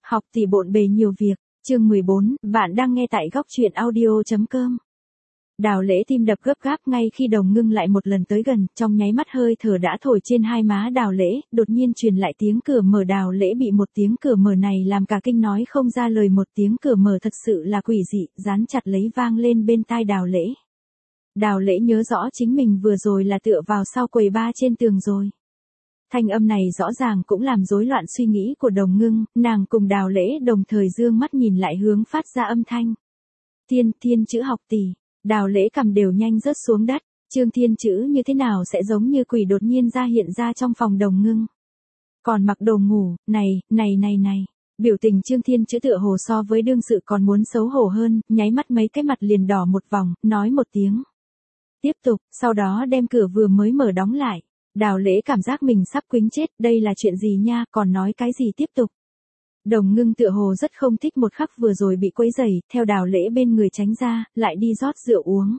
Học thì bộn bề nhiều việc, chương 14, bạn đang nghe tại góc truyện audio.com. Đào Lễ tim đập gấp gáp ngay khi Đồng Ngưng lại một lần tới gần, trong nháy mắt hơi thở đã thổi trên hai má Đào Lễ, đột nhiên truyền lại tiếng cửa mở. Đào Lễ bị một tiếng cửa mở này làm cả kinh nói không ra lời, một tiếng cửa mở thật sự là quỷ dị, dán chặt lấy vang lên bên tai Đào Lễ. Đào Lễ nhớ rõ chính mình vừa rồi là tựa vào sau quầy ba trên tường rồi. Thanh âm này rõ ràng cũng làm rối loạn suy nghĩ của Đồng Ngưng, nàng cùng Đào Lễ đồng thời dương mắt nhìn lại hướng phát ra âm thanh. Thiên chữ học tỷ, Đào Lễ cầm đều nhanh rớt xuống đất, Trương Thiên chữ như thế nào sẽ giống như quỷ đột nhiên ra hiện ra trong phòng Đồng Ngưng. Còn mặc đồ ngủ, này. Biểu tình Trương Thiên chữ tựa hồ so với đương sự còn muốn xấu hổ hơn, nháy mắt mấy cái mặt liền đỏ một vòng, nói một tiếng. Tiếp tục, sau đó đem cửa vừa mới mở đóng lại. Đào Lễ cảm giác mình sắp quĩnh chết, đây là chuyện gì nha, còn nói cái gì tiếp tục. Đồng Ngưng tựa hồ rất không thích một khắc vừa rồi bị quấy rầy, theo Đào Lễ bên người tránh ra, lại đi rót rượu uống.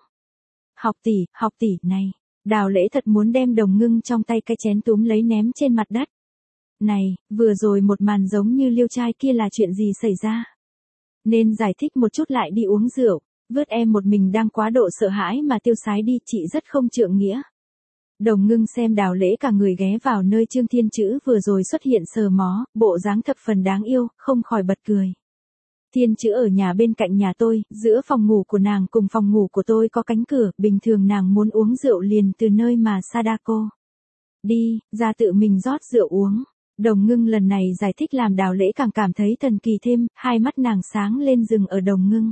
Học tỷ, này. Đào Lễ thật muốn đem Đồng Ngưng trong tay cái chén túm lấy ném trên mặt đất. Này, vừa rồi một màn giống như liêu trai kia là chuyện gì xảy ra? Nên giải thích một chút lại đi uống rượu, vớt em một mình đang quá độ sợ hãi mà tiêu sái đi, chị rất không trượng nghĩa. Đồng Ngưng xem Đào Lễ cả người ghé vào nơi Trương Thiên chữ vừa rồi xuất hiện sờ mó, bộ dáng thập phần đáng yêu, không khỏi bật cười. Thiên chữ ở nhà bên cạnh nhà tôi, giữa phòng ngủ của nàng cùng phòng ngủ của tôi có cánh cửa, bình thường nàng muốn uống rượu liền từ nơi mà Sadako. Đi, ra tự mình rót rượu uống. Đồng Ngưng lần này giải thích làm Đào Lễ càng cảm thấy thần kỳ thêm, hai mắt nàng sáng lên dừng ở Đồng Ngưng.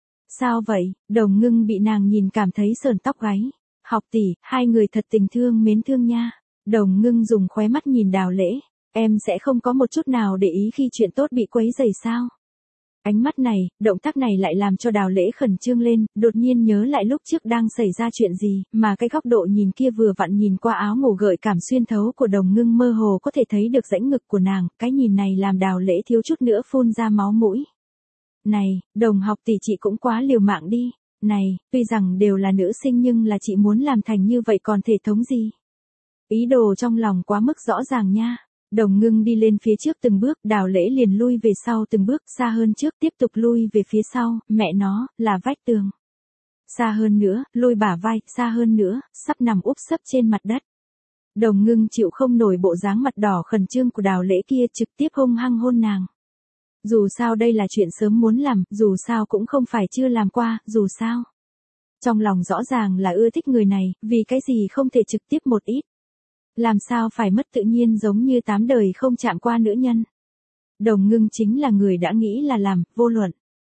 Sao vậy? Đồng Ngưng bị nàng nhìn cảm thấy sởn tóc gáy. Học tỷ, hai người thật tình thương mến thương nha. Đồng Ngưng dùng khóe mắt nhìn Đào Lễ. Em sẽ không có một chút nào để ý khi chuyện tốt bị quấy rầy sao? Ánh mắt này, động tác này lại làm cho Đào Lễ khẩn trương lên, đột nhiên nhớ lại lúc trước đang xảy ra chuyện gì, mà cái góc độ nhìn kia vừa vặn nhìn qua áo ngủ gợi cảm xuyên thấu của Đồng Ngưng mơ hồ có thể thấy được rãnh ngực của nàng, cái nhìn này làm Đào Lễ thiếu chút nữa phun ra máu mũi. Này, Đồng học tỷ, chị cũng quá liều mạng đi. Này, tuy rằng đều là nữ sinh nhưng là chị muốn làm thành như vậy còn thể thống gì? Ý đồ trong lòng quá mức rõ ràng nha. Đồng Ngưng đi lên phía trước từng bước, Đào Lễ liền lui về sau từng bước, xa hơn trước tiếp tục lui về phía sau, mẹ nó, là vách tường. Xa hơn nữa, lôi bả vai, xa hơn nữa, sắp nằm úp sấp trên mặt đất. Đồng Ngưng chịu không nổi bộ dáng mặt đỏ khẩn trương của Đào Lễ kia, trực tiếp hung hăng hôn nàng. Dù sao đây là chuyện sớm muốn làm, dù sao cũng không phải chưa làm qua, dù sao. Trong lòng rõ ràng là ưa thích người này, vì cái gì không thể trực tiếp một ít. Làm sao phải mất tự nhiên giống như 8 đời không chạm qua nữ nhân. Đồng Ngưng chính là người đã nghĩ là làm, vô luận.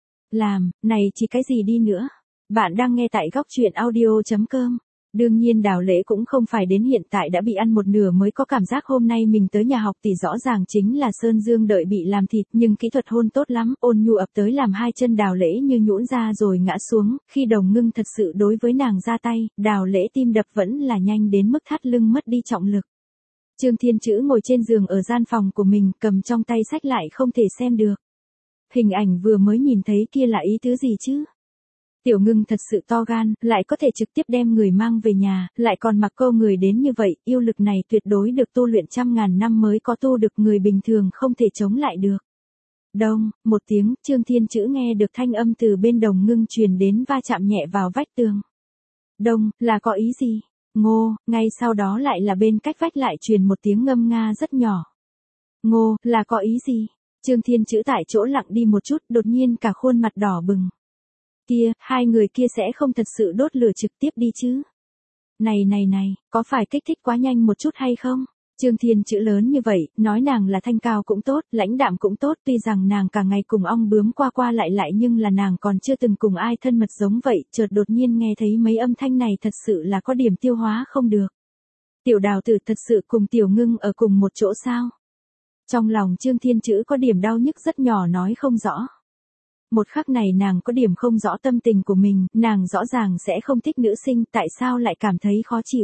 Làm, này chỉ cái gì đi nữa. Bạn đang nghe tại góc truyện audio.com. Đương nhiên Đào Lễ cũng không phải đến hiện tại đã bị ăn một nửa mới có cảm giác hôm nay mình tới nhà học tỷ rõ ràng chính là Sơn Dương đợi bị làm thịt, nhưng kỹ thuật hôn tốt lắm, ôn nhu ập tới làm hai chân Đào Lễ như nhũn ra rồi ngã xuống, khi Đồng Ngưng thật sự đối với nàng ra tay, Đào Lễ tim đập vẫn là nhanh đến mức thắt lưng mất đi trọng lực. Trương Thiên chữ ngồi trên giường ở gian phòng của mình, cầm trong tay sách lại không thể xem được. Hình ảnh vừa mới nhìn thấy kia là ý tứ gì chứ? Tiểu Ngưng thật sự to gan, lại có thể trực tiếp đem người mang về nhà, lại còn mặc câu người đến như vậy, yêu lực này tuyệt đối được tu luyện trăm ngàn năm mới có tu được, người bình thường không thể chống lại được. Đông, một tiếng, Trương Thiên chữ nghe được thanh âm từ bên Đồng Ngưng truyền đến va chạm nhẹ vào vách tường. Đông, là có ý gì? Ngô, ngay sau đó lại là bên cách vách lại truyền một tiếng ngâm nga rất nhỏ. Ngô, là có ý gì? Trương Thiên chữ tại chỗ lặng đi một chút, đột nhiên cả khuôn mặt đỏ bừng. Kia, hai người kia sẽ không thật sự đốt lửa trực tiếp đi chứ? Này, có phải kích thích quá nhanh một chút hay không? Trương Thiên chữ lớn như vậy, nói nàng là thanh cao cũng tốt, lãnh đạm cũng tốt, tuy rằng nàng cả ngày cùng ong bướm qua lại nhưng là nàng còn chưa từng cùng ai thân mật giống vậy, chợt đột nhiên nghe thấy mấy âm thanh này thật sự là có điểm tiêu hóa không được. Tiểu Đào tử thật sự cùng Tiểu Ngưng ở cùng một chỗ sao? Trong lòng Trương Thiên chữ có điểm đau nhức rất nhỏ nói không rõ. Một khắc này nàng có điểm không rõ tâm tình của mình, nàng rõ ràng sẽ không thích nữ sinh, tại sao lại cảm thấy khó chịu.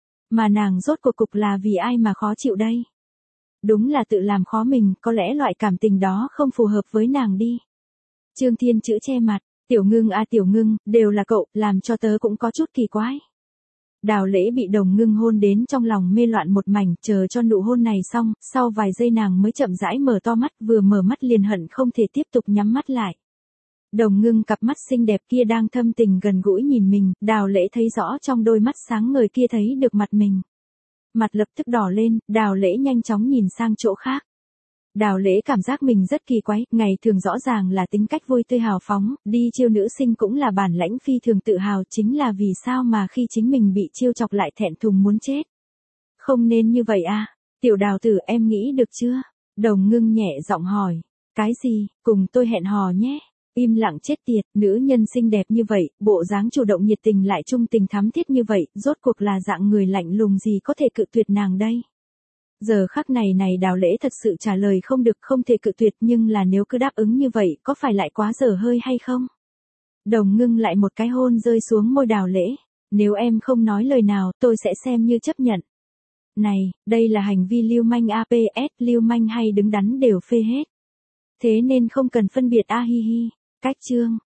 Mà nàng rốt cuộc cục là vì ai mà khó chịu đây? Đúng là tự làm khó mình, có lẽ loại cảm tình đó không phù hợp với nàng đi. Trương Thiên chữ che mặt, Tiểu Ngưng à Tiểu Ngưng, đều là cậu, làm cho tớ cũng có chút kỳ quái. Đào Lễ bị Đồng Ngưng hôn đến trong lòng mê loạn một mảnh, chờ cho nụ hôn này xong, sau vài giây nàng mới chậm rãi mở to mắt, vừa mở mắt liền hận không thể tiếp tục nhắm mắt lại. Đồng Ngưng cặp mắt xinh đẹp kia đang thâm tình gần gũi nhìn mình, Đào Lễ thấy rõ trong đôi mắt sáng ngời kia thấy được mặt mình. Mặt lập tức đỏ lên, Đào Lễ nhanh chóng nhìn sang chỗ khác. Đào Lễ cảm giác mình rất kỳ quái, ngày thường rõ ràng là tính cách vui tươi hào phóng, đi chiêu nữ sinh cũng là bản lãnh phi thường tự hào, chính là vì sao mà khi chính mình bị chiêu chọc lại thẹn thùng muốn chết. Không nên như vậy à, tiểu Đào tử em nghĩ được chưa? Đồng Ngưng nhẹ giọng hỏi. Cái gì, cùng tôi hẹn hò nhé. Im lặng chết tiệt, nữ nhân xinh đẹp như vậy, bộ dáng chủ động nhiệt tình lại trung tình thắm thiết như vậy, rốt cuộc là dạng người lạnh lùng gì có thể cự tuyệt nàng đây? Giờ khắc này Đào Lễ thật sự trả lời không được, không thể cự tuyệt, nhưng là nếu cứ đáp ứng như vậy có phải lại quá dở hơi hay không? Đồng Ngưng lại một cái hôn rơi xuống môi Đào Lễ. Nếu em không nói lời nào, tôi sẽ xem như chấp nhận. Này, đây là hành vi lưu manh APS, lưu manh hay đứng đắn đều phê hết. Thế nên không cần phân biệt a hi hi. Cách chương